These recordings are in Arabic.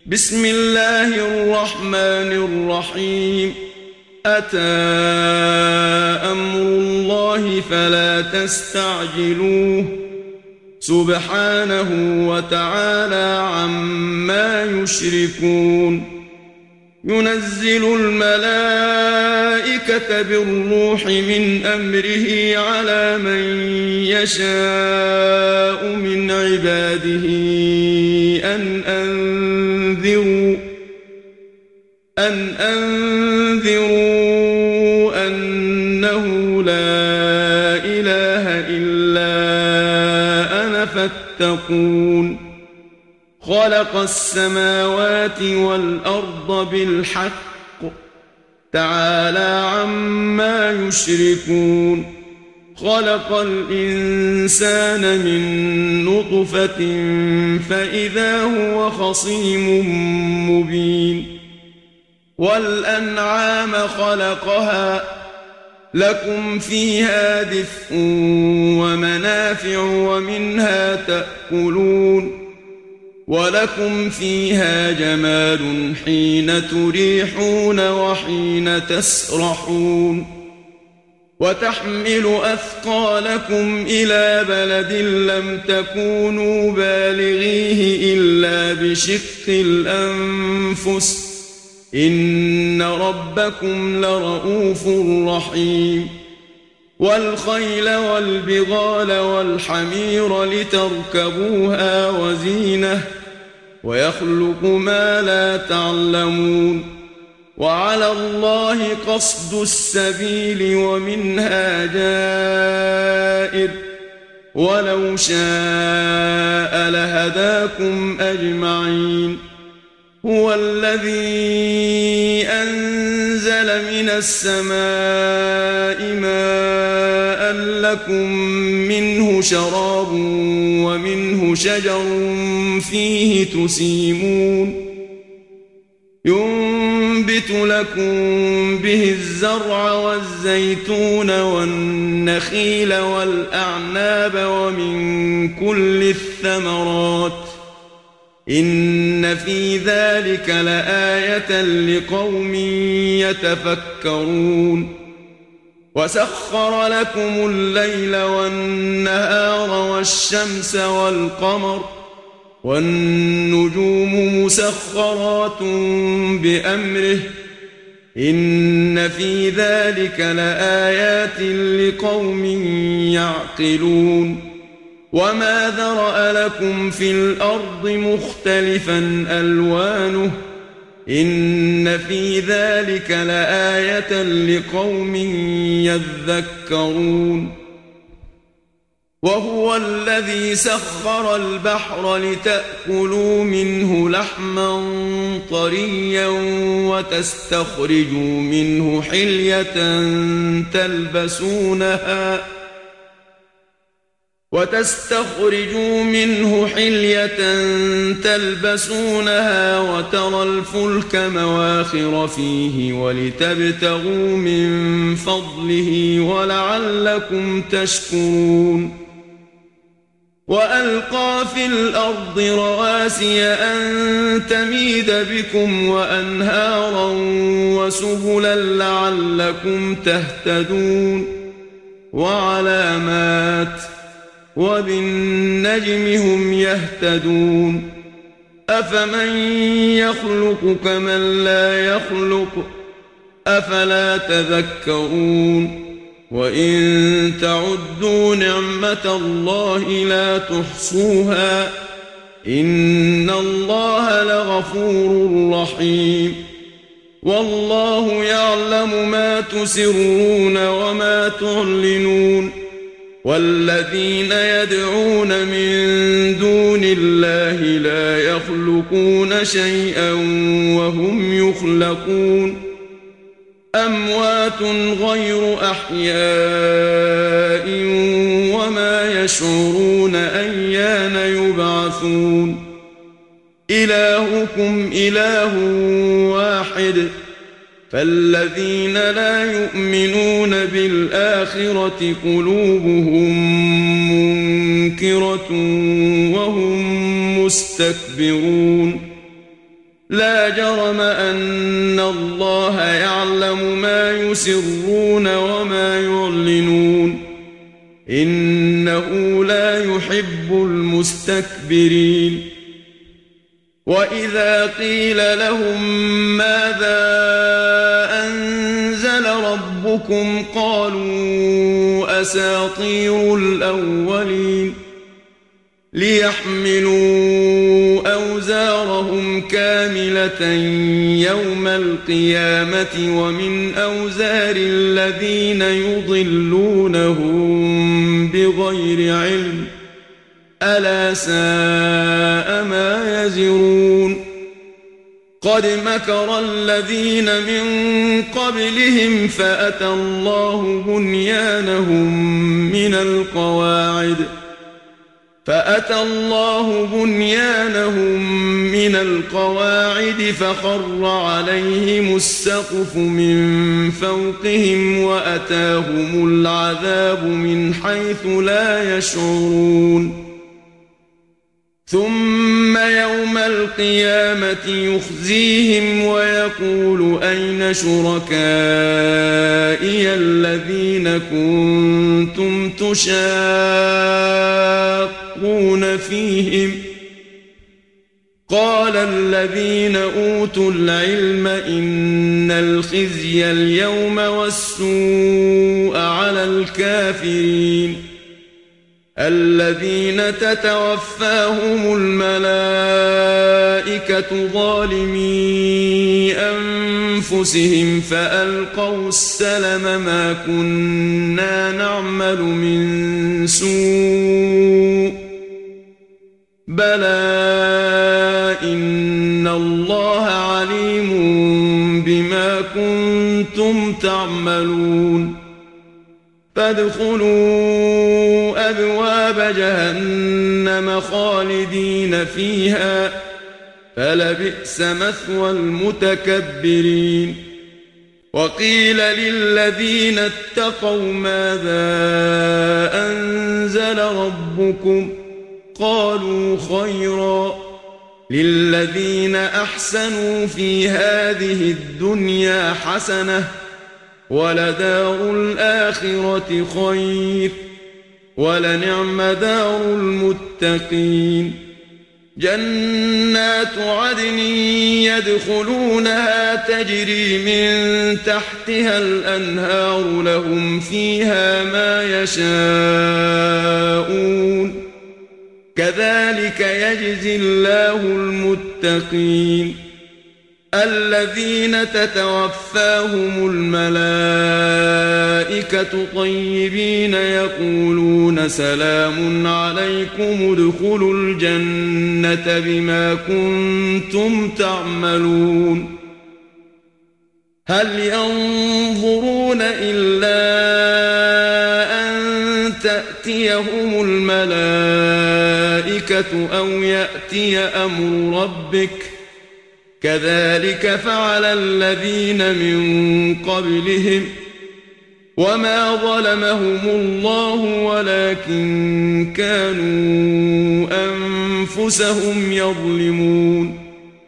بسم الله الرحمن الرحيم أتى أمر الله فلا تستعجلوه سبحانه وتعالى عما يشركون ينزل الملائكة بالروح من أمره على من يشاء من عباده أن أنذروا أنه لا إله إلا أنا فاتقون خلق السماوات والأرض بالحق تعالى عما يشركون خلق الإنسان من نطفة فإذا هو خصيم مبين والأنعام خلقها لكم فيها دفء ومنافع ومنها تأكلون ولكم فيها جمال حين تريحون وحين تسرحون وتحمل أثقالكم إلى بلد لم تكونوا بالغيه إلا بشق الأنفس إن ربكم لرؤوف رحيم والخيل والبغال والحمير لتركبوها وزينة ويخلق ما لا تعلمون وعلى الله قصد السبيل ومنها جائر ولو شاء لهداكم أجمعين هو الذي أنزل من السماء ماء لكم منه شراب ومنه شجر فيه تسيمون ينبت لكم به الزرع والزيتون والنخيل والأعناب ومن كل الثمرات إن في ذلك لآية لقوم يتفكرون وسخر لكم الليل والنهار والشمس والقمر والنجوم مسخرات بأمره إن في ذلك لآيات لقوم يعقلون وما ذرأ لكم في الأرض مختلفا ألوانه إن في ذلك لآية لقوم يذكرون وهو الذي سخر البحر لتأكلوا منه لحما طريا وتستخرجوا منه حلية تلبسونها وترى الفلك مواخر فيه ولتبتغوا من فضله ولعلكم تشكرون وألقى في الأرض رواسي أن تميد بكم وأنهارا وسبلا لعلكم تهتدون وعلامات وبالنجم هم يهتدون أفمن يخلق كمن لا يخلق أفلا تذكرون وإن تعدوا نعمة الله لا تحصوها إن الله لغفور رحيم والله يعلم ما تسرون وما تعلنون والذين يدعون من دون الله لا يخلقون شيئا وهم يخلقون أموات غير أحياء وما يشعرون أيان يبعثون إلهكم إله واحد فالذين لا يؤمنون بالآخرة قلوبهم منكرة وهم مستكبرون لا جرم أن الله يعلم ما يسرون وما يعلنون إنه لا يحب المستكبرين وإذا قيل لهم ماذا أنزل ربكم قالوا أساطير الأولين ليحملوا أوزارهم كاملة يوم القيامة ومن أوزار الذين يضلونهم بغير علم ألا ساء ما يزرون قد مكر الذين من قبلهم فأتى الله بنيانهم من القواعد فخر عليهم السقف من فوقهم وأتاهم العذاب من حيث لا يشعرون ثم يوم القيامة يخزيهم ويقول أين شركائي الذين كنتم تشاقون فيهم قال الذين أوتوا العلم إن الخزي اليوم والسوء على الكافرين الذين تتوفاهم الملائكة ظالمي أنفسهم فألقوا السلم ما كنا نعمل من سوء بلى إن الله عليم بما كنتم تعملون فادخلوا أبواب جهنم خالدين فيها فلبئس مثوى المتكبرين وقيل للذين اتقوا ماذا أنزل ربكم قالوا خيرا للذين أحسنوا في هذه الدنيا حسنة ولدار الآخرة خير ولنعم دار المتقين جنات عدن يدخلونها تجري من تحتها الأنهار لهم فيها ما يشاءون كذلك يجزي الله المتقين الذين تتوفاهم الملائكة طيبين يقولون سلام عليكم ادخلوا الجنة بما كنتم تعملون هل ينظرون إلا أن تأتيهم الملائكة أو يأتي أمر ربك كذلك فعل الذين من قبلهم وما ظلمهم الله ولكن كانوا أنفسهم يظلمون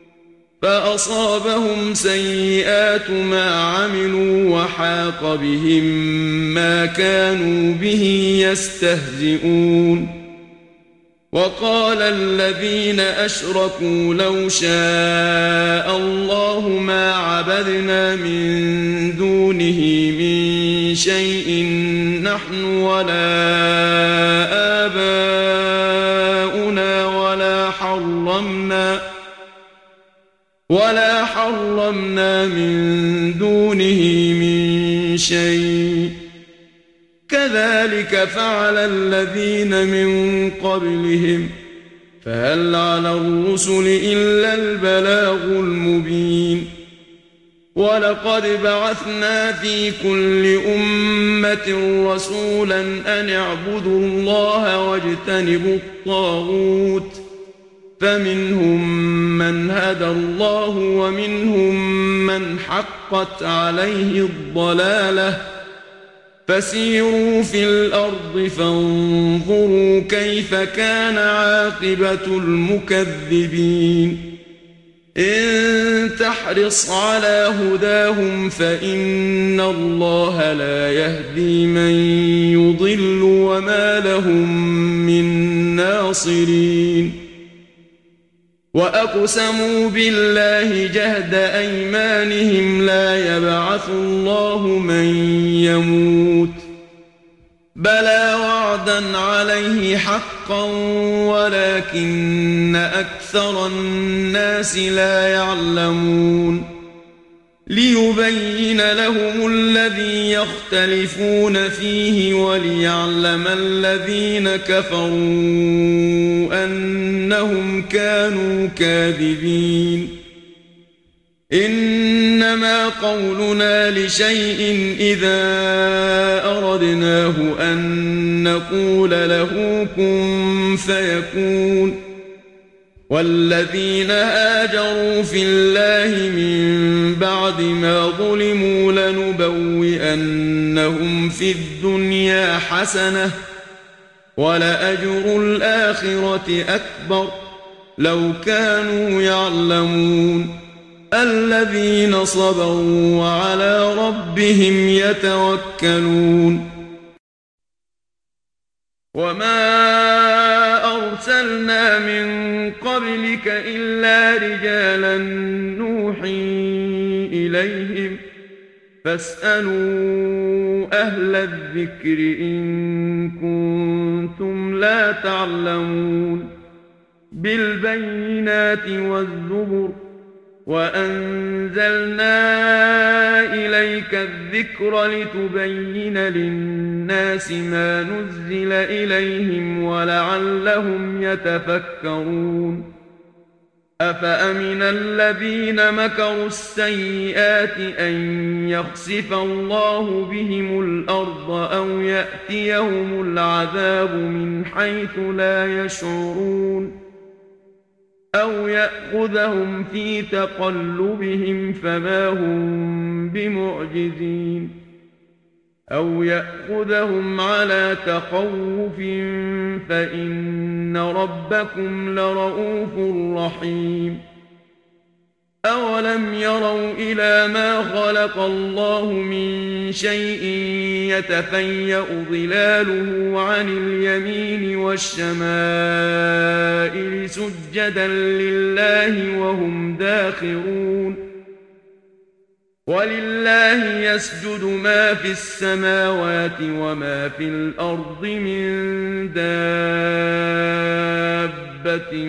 فأصابهم سيئات ما عملوا وحاق بهم ما كانوا به يستهزئون وقال الذين أشركوا لو شاء الله ما عبدنا من دونه من شيء نحن ولا آباؤنا ولا حرمنا من دونه من شيء كذلك فعل الذين من قبلهم فهل على الرسل إلا البلاغ المبين ولقد بعثنا في كل أمة رسولا أن اعبدوا الله واجتنبوا الطاغوت فمنهم من هدى الله ومنهم من حقت عليه الضلالة فسيروا في الأرض فانظروا كيف كان عاقبة المكذبين إن تحرص على هداهم فإن الله لا يهدي من يضل وما لهم من ناصرين وأقسموا بالله جهد أيمانهم لا يبعث الله من يموت بلى وعدا عليه حقا ولكن أكثر الناس لا يعلمون ليبين لهم الذي يختلفون فيه وليعلم الذين كفروا أنهم كانوا كاذبين إنما قولنا لشيء إذا أردناه أن نقول له كن فيكون والذين هاجروا في الله من بعد ما ظلموا لنبوئنهم في الدنيا حسنة ولأجر الآخرة أكبر لو كانوا يعلمون الذين صبروا وعلى ربهم يتوكلون وما أرسلنا من قبلك إلا رجالا نوحي إليهم فاسألوا أهل الذكر إن كنتم لا تعلمون بالبينات والزبر وأنزلنا إليك الذكر لتبين للناس ما نزل إليهم ولعلهم يتفكرون أفأمن الذين مكروا السيئات أن يخسف الله بهم الأرض أو يأتيهم العذاب من حيث لا يشعرون أو يأخذهم في تقلبهم فما هم بمعجزين أو يأخذهم على تخوف فإن ربكم لرؤوف رحيم أولم يروا إلى ما خلق الله من شيء يتفيأ ظلاله عن اليمين والشمائل سجدا لله وهم داخرون ولله يسجد ما في السماوات وما في الأرض من دابة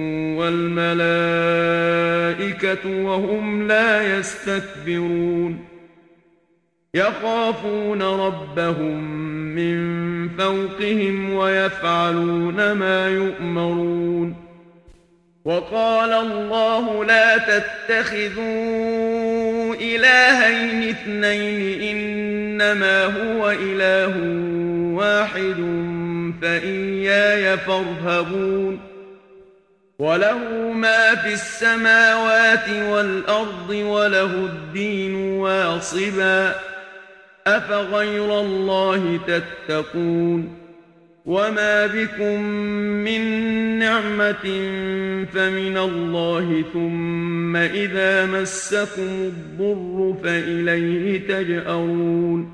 والملائكة وهم لا يستكبرون يخافون ربهم من فوقهم ويفعلون ما يؤمرون وقال الله لا تتخذوا إلهين اثنين إنما هو إله واحد فإياي فارهبون وله ما في السماوات والأرض وله الدين واصبا أفغير الله تتقون وما بكم من نعمة فمن الله ثم إذا مسكم الضر فإليه تجأرون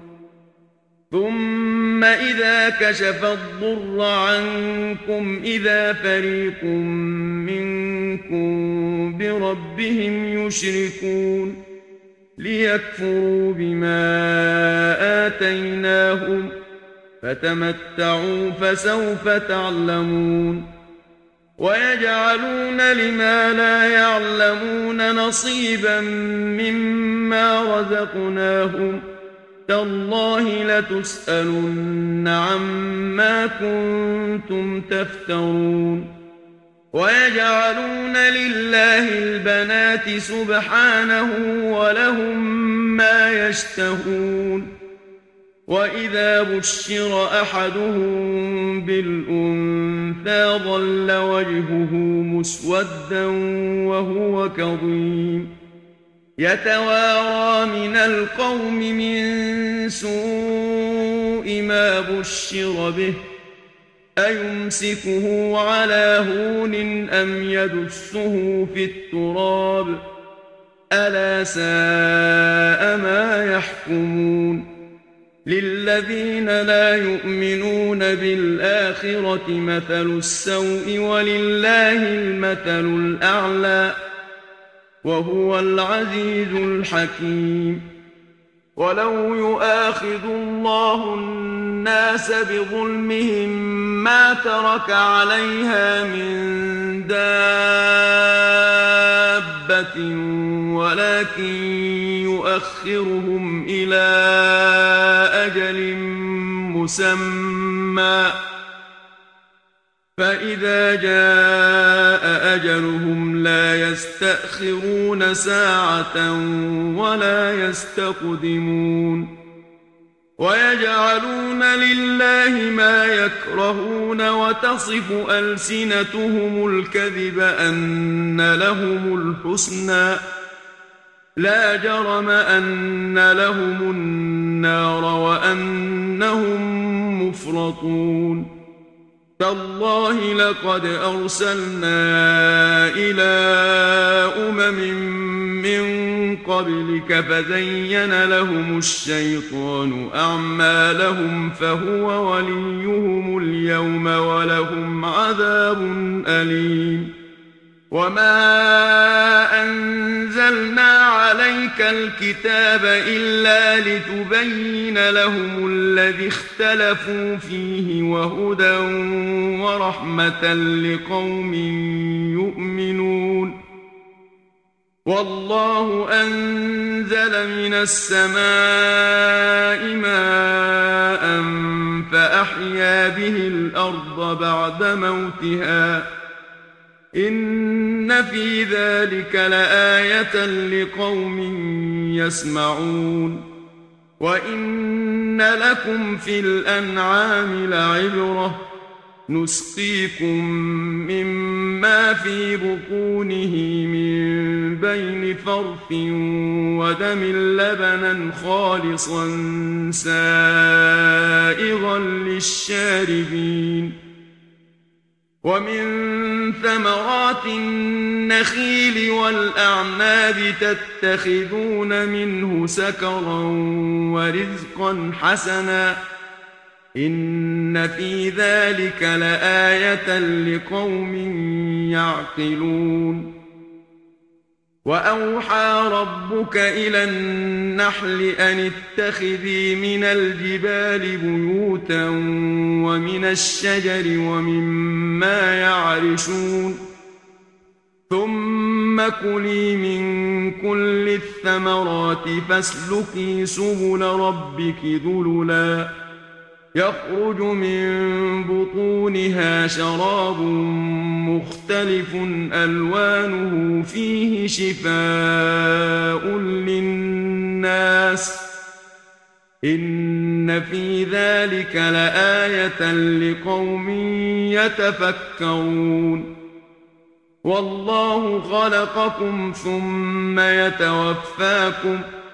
ثم إذا كشف الضر عنكم إذا فريق منكم بربهم يشركون ليكفروا بما آتيناهم فتمتعوا فسوف تعلمون ويجعلون لما لا يعلمون نصيبا مما رزقناهم تالله لتسألن عما كنتم تفترون ويجعلون لله البنات سبحانه ولهم ما يشتهون وإذا بشر أحدهم بالأنثى ظل وجهه مسودا وهو كظيم يتوارى من القوم من سوء ما بشر به أيمسكه على هون أم يدسه في التراب ألا ساء ما يحكمون للذين لا يؤمنون بالآخرة مثل السوء ولله المثل الأعلى وهو العزيز الحكيم ولو يؤاخذ الله الناس بظلمهم ما ترك عليها من دابة ولكن يؤخرهم إلى أجل مسمى فإذا جاء أجلهم لا يستأخرون ساعة ولا يستقدمون ويجعلون لله ما يكرهون وتصف ألسنتهم الكذب أن لهم الحسنى لا جرم أن لهم النار وأنهم مفرطون تالله لقد أرسلنا إلى من قبلك فزين لهم الشيطان أعمالهم فهو وليهم اليوم ولهم عذاب أليم وما أنزلنا عليك الكتاب إلا لتبين لهم الذي اختلفوا فيه وهدى ورحمة لقوم يؤمنون والله أنزل من السماء ماء فأحيا به الأرض بعد موتها إن في ذلك لآية لقوم يسمعون وإن لكم في الأنعام لعبرة نسقيكم مما في بطونه من بين فرث ودم لبنا خالصا سائغا للشاربين ومن ثمرات النخيل والأعناب تتخذون منه سكرا ورزقا حسنا إن في ذلك لآية لقوم يعقلون وأوحى ربك إلى النحل أن اتخذي من الجبال بيوتا ومن الشجر ومما يعرشون ثم كلي من كل الثمرات فاسلكي سبل ربك ذللا يخرج من بطونها شراب مختلف ألوانه فيه شفاء للناس إن في ذلك لآية لقوم يتفكرون والله خلقكم ثم يتوفاكم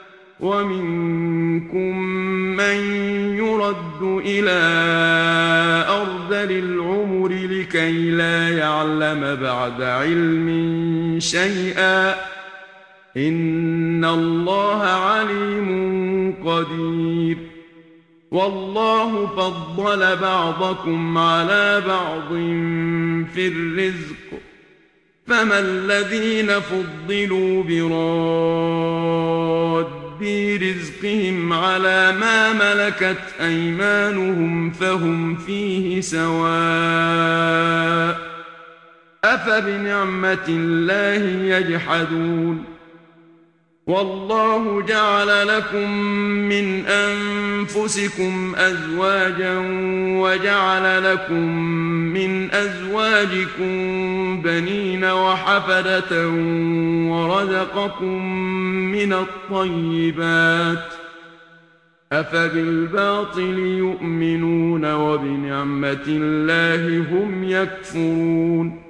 ومنكم من يرد إلى أرذل العمر لكي لا يعلم بعد علم شيئا إن الله عليم قدير والله فضل بعضكم على بعض في الرزق فما الذين فضلوا براد رزقهم على ما ملكت أيمانهم فهم فيه سواء أفبنعمة الله يجحدون والله جعل لكم من أنفسكم أزواجا وجعل لكم من أزواجكم بنين وحفدة ورزقكم من الطيبات أفبالباطل يؤمنون وبنعمة الله هم يكفرون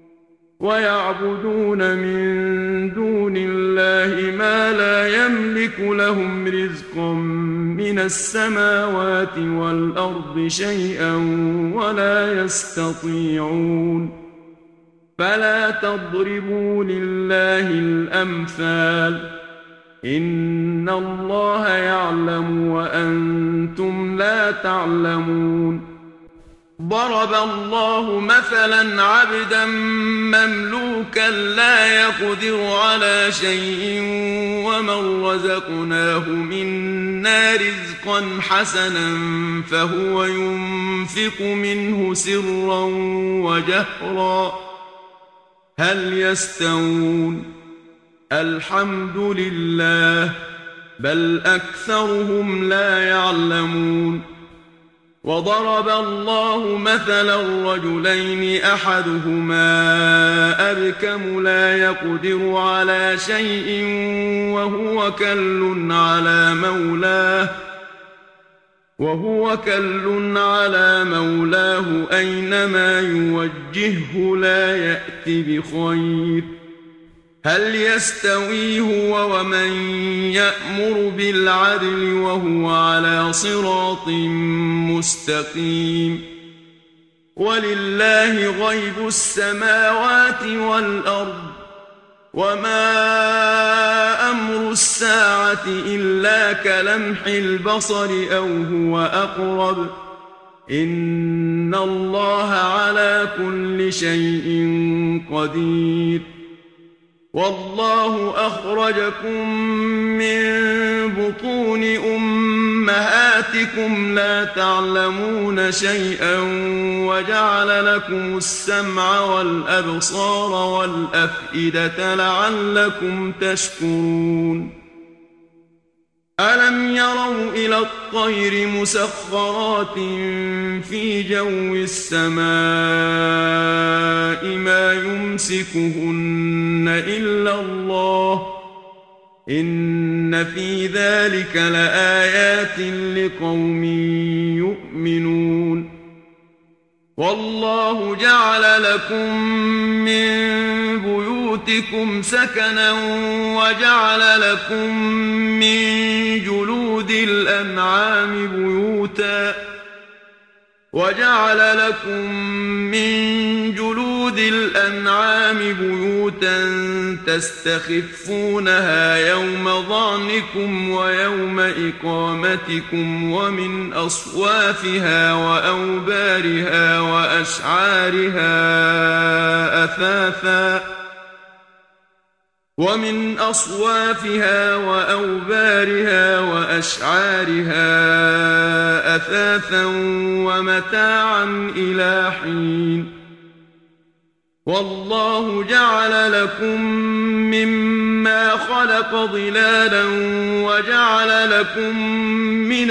ويعبدون من دون الله ما لا يملك لهم رزقا من السماوات والأرض شيئا ولا يستطيعون فلا تضربوا لله الأمثال إن الله يعلم وأنتم لا تعلمون ضرب الله مثلا عبدا مملوكا لا يقدر على شيء ومن رزقناه منا رزقا حسنا فهو ينفق منه سرا وجهرا هل يستوون الحمد لله بل أكثرهم لا يعلمون وضرب الله مثلا رجلين أحدهما أبكم لا يقدر على شيء وهو كل على مولاه أينما يوجهه لا يأت بخير هل يستوي هو ومن يأمر بالعدل وهو على صراط مستقيم ولله غيب السماوات والأرض وما أمر الساعة إلا كلمح البصر أو هو أقرب إن الله على كل شيء قدير والله أخرجكم من بطون أمهاتكم لا تعلمون شيئا وجعل لكم السمع والأبصار والأفئدة لعلكم تشكرون ألم يروا إلى الطير مسخرات في جو السماء ما يمسكهن إلا الله إن في ذلك لآيات لقوم يؤمنون والله جعل لكم من بيوتكم سكنا وجعل لكم من جلود الأنعام بيوتا تستخفونها يوم ظعنكم ويوم إقامتكم ومن أصوافها وأوبارها وأشعارها أثاثا ومتاعا إلى حين والله جعل لكم مما خلق ظلالا وجعل لكم من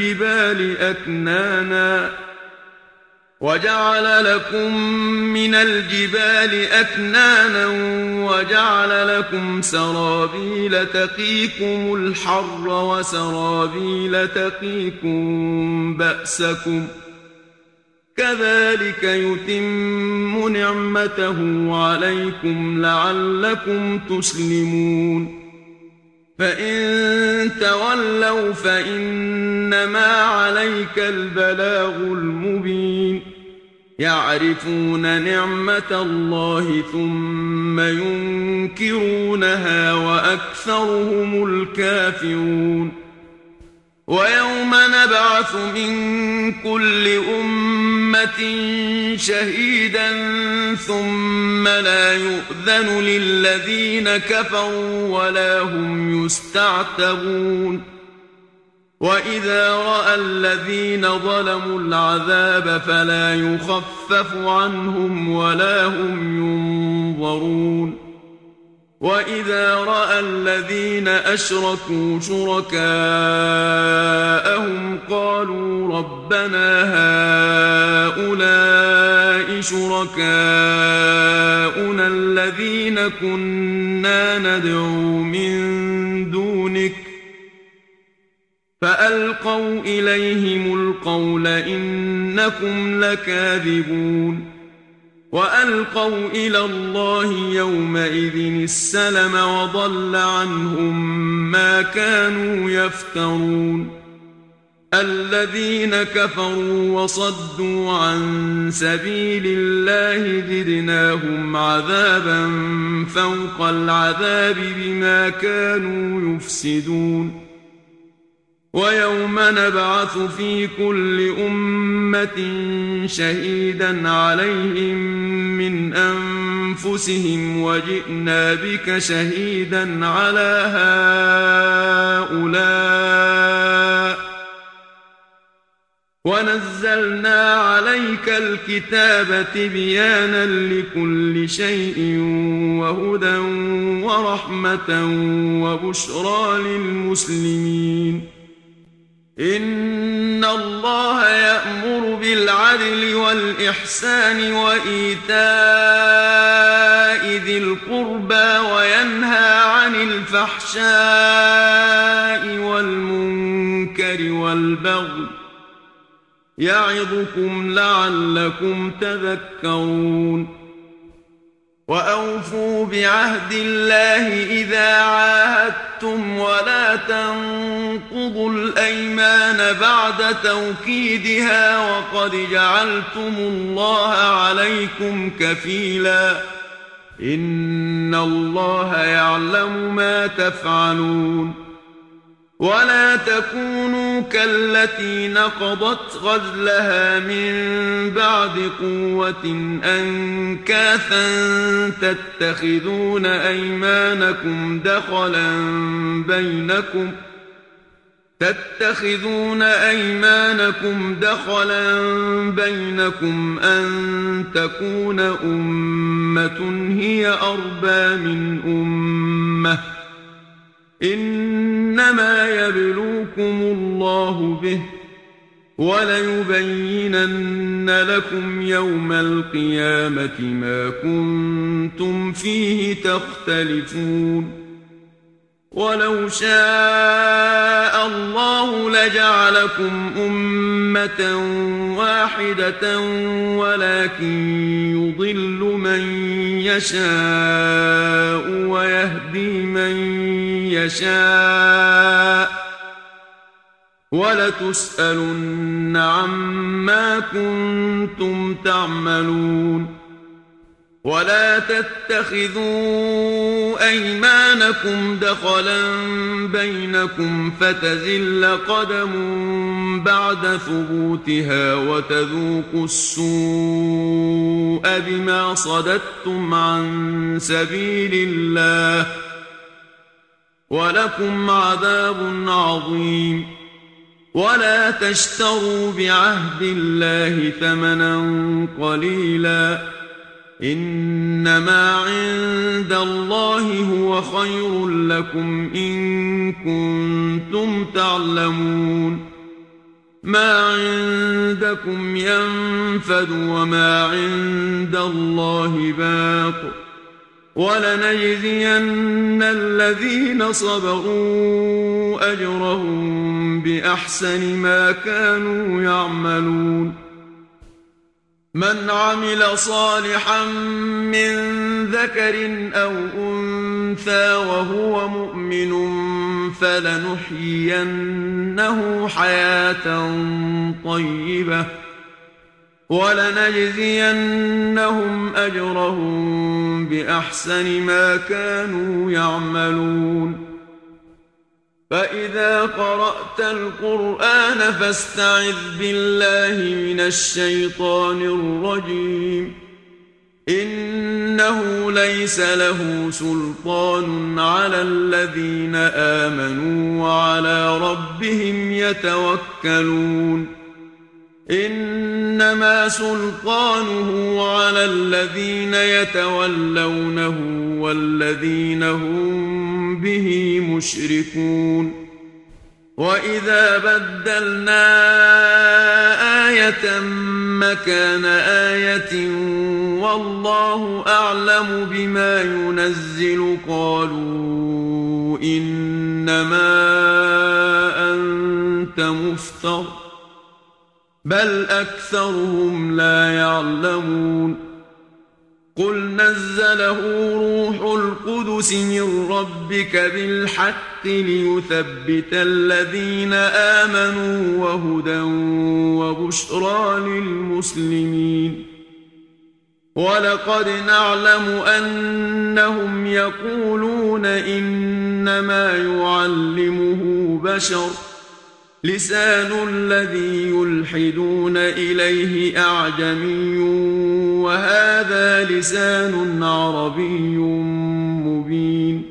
الجبال أكنانا وجعل لكم سرابيل تقيكم الحر وسرابيل تقيكم بأسكم كذلك يتم نعمته عليكم لعلكم تسلمون فإن تولوا فإنما عليك البلاغ المبين يعرفون نعمة الله ثم ينكرونها وأكثرهم الكافرون ويوم نبعث من كل أمة شهيدا ثم لا يؤذن للذين كفروا ولا هم يستعتبون وإذا رأى الذين ظلموا العذاب فلا يخفف عنهم ولا هم ينظرون وإذا رأى الذين أشركوا شركاءهم قالوا ربنا هؤلاء شركاؤنا الذين كنا ندعو من دونك فألقوا إليهم القول إنكم لكاذبون وألقوا إلى الله يومئذ السلم وضل عنهم ما كانوا يفترون الذين كفروا وصدوا عن سبيل الله زدناهم عذابا فوق العذاب بما كانوا يفسدون ويوم نبعث في كل أمة شهيدا عليهم من أنفسهم وجئنا بك شهيدا على هؤلاء ونزلنا عليك الكتاب تبيانا لكل شيء وهدى ورحمة وبشرى للمسلمين إن الله يأمر بالعدل والإحسان وإيتاء ذي القربى وينهى عن الفحشاء والمنكر والبغي يعظكم لعلكم تذكرون وأوفوا بعهد الله إذا عاهدتم ولا تنقضوا الأيمان بعد توكيدها وقد جعلتم الله عليكم كفيلا إن الله يعلم ما تفعلون ولا تكونوا كالتي نقضت غزلها من بعد قوة أنكاثا تتخذون أيمانكم دخلا بينكم أن تكون أمة هي أربى من أمة إنما يبلوكم الله به وليبينن لكم يوم القيامة ما كنتم فيه تختلفون ولو شاء الله لجعلكم أمة واحدة ولكن يضل من يشاء ويهدي من يشاء ولتسألن عما كنتم تعملون ولا تتخذوا أيمانكم دخلا بينكم فتزل قدم بعد ثبوتها وتذوقوا السوء بما صددتم عن سبيل الله ولكم عذاب عظيم ولا تشتروا بعهد الله ثمنا قليلا إنما عند الله هو خير لكم إن كنتم تعلمون ما عندكم ينفد وما عند الله باق ولنجزين الذين صبروا أجرهم بأحسن ما كانوا يعملون من عمل صالحا من ذكر أو أنثى وهو مؤمن فلنحيينه حياة طيبة ولنجزينهم أجرهم بأحسن ما كانوا يعملون فإذا قرأت القرآن فاستعذ بالله من الشيطان الرجيم إنه ليس له سلطان على الذين آمنوا وعلى ربهم يتوكلون إنما سلطانه على الذين يتولونه والذين هم به مشركون وإذا بدلنا آية مكان آية والله أعلم بما ينزل قالوا إنما أنت مفتر بل أكثرهم لا يعلمون قل نزله روح القدس من ربك بالحق ليثبت الذين آمنوا وهدى وبشرى للمسلمين ولقد نعلم أنهم يقولون إنما يعلمه بشر لسان الذي يلحدون إليه أعجمي وهذا لسان عربي مبين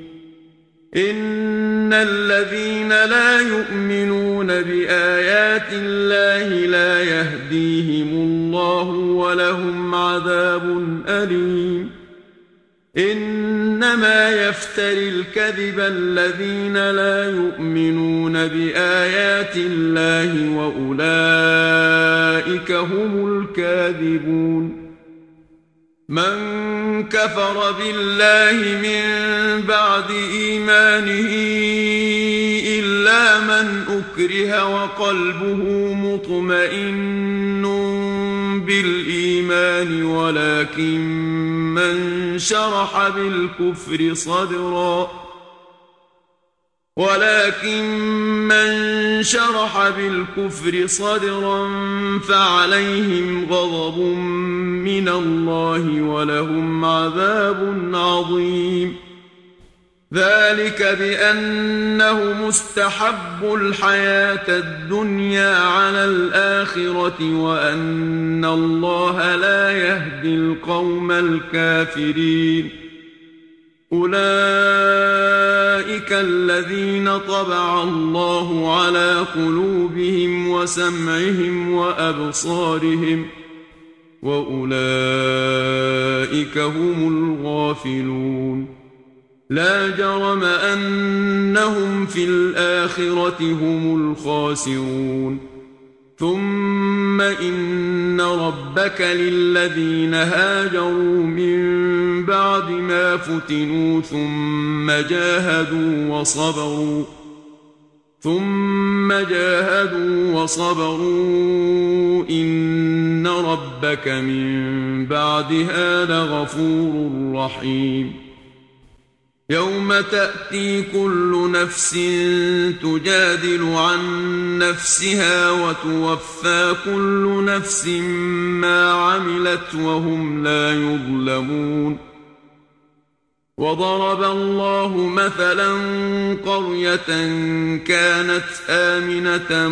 إن الذين لا يؤمنون بآيات الله لا يهديهم الله ولهم عذاب أليم إنما يفتري الكذب الذين لا يؤمنون بآيات الله وأولئك هم الكاذبون من كفر بالله من بعد إيمانه إلا من أكره وقلبه مطمئن بالإيمان ولكن من شرح بالكفر صدرا فعليهم غضب من الله ولهم عذاب عظيم ذلك بأنه مستحب الحياة الدنيا على الآخرة وأن الله لا يهدي القوم الكافرين أولئك الذين طبع الله على قلوبهم وسمعهم وأبصارهم وأولئك هم الغافلون لا جرم أنهم في الآخرة هم الخاسرون ثم إن ربك للذين هاجروا من بعد ما فتنوا ثم جاهدوا وصبروا إن ربك من بعدها لغفور رحيم يوم تأتي كل نفس تجادل عن نفسها وتوفى كل نفس ما عملت وهم لا يظلمون وضرب الله مثلا قرية كانت آمنة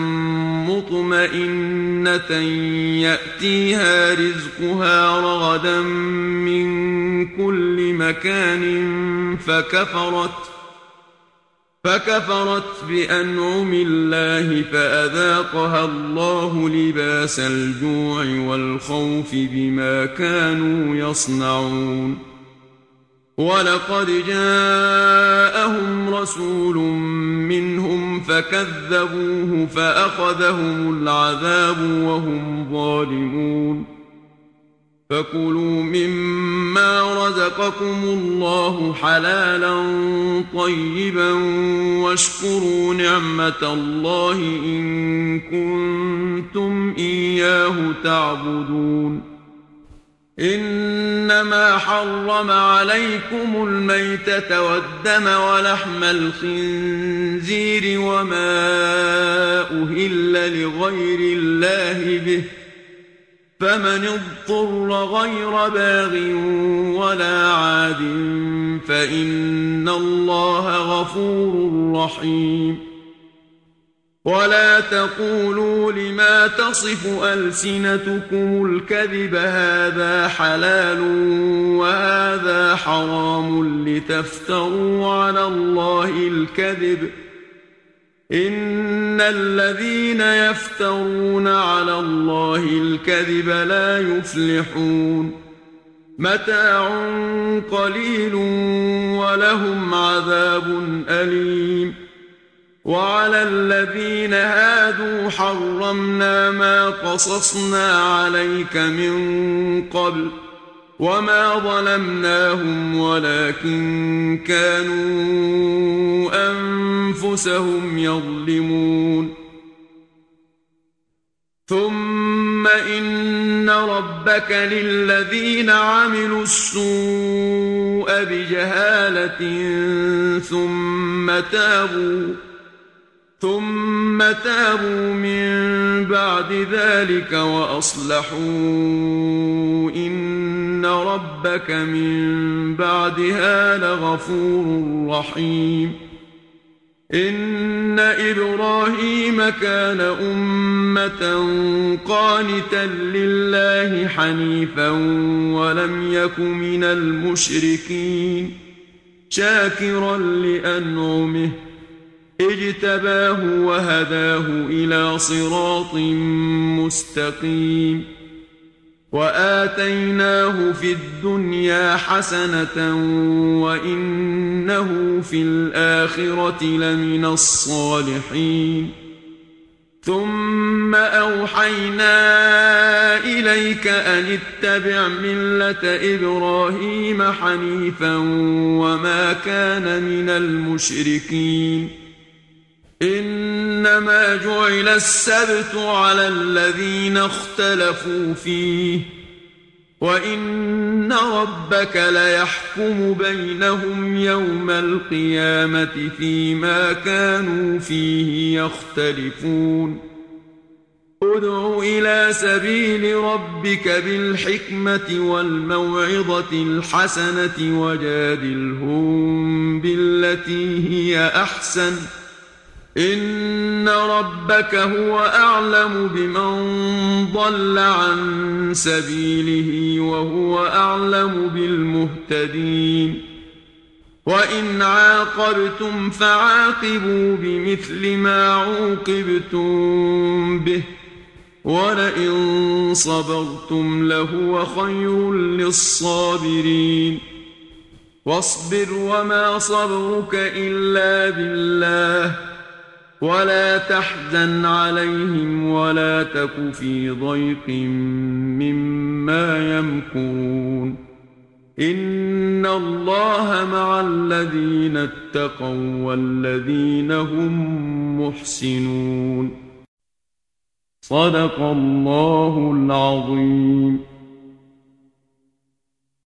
مطمئنة يأتيها رزقها رغدا من كل مكان فكفرت بأنعم الله فأذاقها الله لباس الجوع والخوف بما كانوا يصنعون ولقد جاءهم رسول منهم فكذبوه فأخذهم العذاب وهم ظالمون فكلوا مما رزقكم الله حلالا طيبا واشكروا نعمة الله إن كنتم إياه تعبدون إنما حرم عليكم الميتة والدم ولحم الخنزير وما أهل لغير الله به فمن اضطر غير باغ ولا عاد فإن الله غفور رحيم ولا تقولوا لما تصف ألسنتكم الكذب هذا حلال وهذا حرام لتفتروا على الله الكذب إن الذين يفترون على الله الكذب لا يفلحون متاع قليل ولهم عذاب أليم وعلى الذين هادوا حرمنا ما قصصنا عليك من قبل وما ظلمناهم ولكن كانوا أنفسهم يظلمون ثم إن ربك للذين عملوا السوء بجهالة ثم تابوا من بعد ذلك وأصلحوا إن ربك من بعدها لغفور رحيم إن إبراهيم كان أمة قانتا لله حنيفا ولم يك من المشركين شاكرا لأنعمه اجتباه وهداه إلى صراط مستقيم وآتيناه في الدنيا حسنة وإنه في الآخرة لمن الصالحين ثم أوحينا إليك أن اتبع ملة إبراهيم حنيفا وما كان من المشركين إنما جعل السبت على الذين اختلفوا فيه وإن ربك ليحكم بينهم يوم القيامة فيما كانوا فيه يختلفون ادع إلى سبيل ربك بالحكمة والموعظة الحسنة وجادلهم بالتي هي أحسن إن ربك هو أعلم بمن ضل عن سبيله وهو أعلم بالمهتدين وإن عاقبتم فعاقبوا بمثل ما عوقبتم به ولئن صبرتم لهو خير للصابرين واصبر وما صبرك إلا بالله ولا تحزن عليهم ولا تك في ضيق مما يمكرون إن الله مع الذين اتقوا والذين هم محسنون صدق الله العظيم.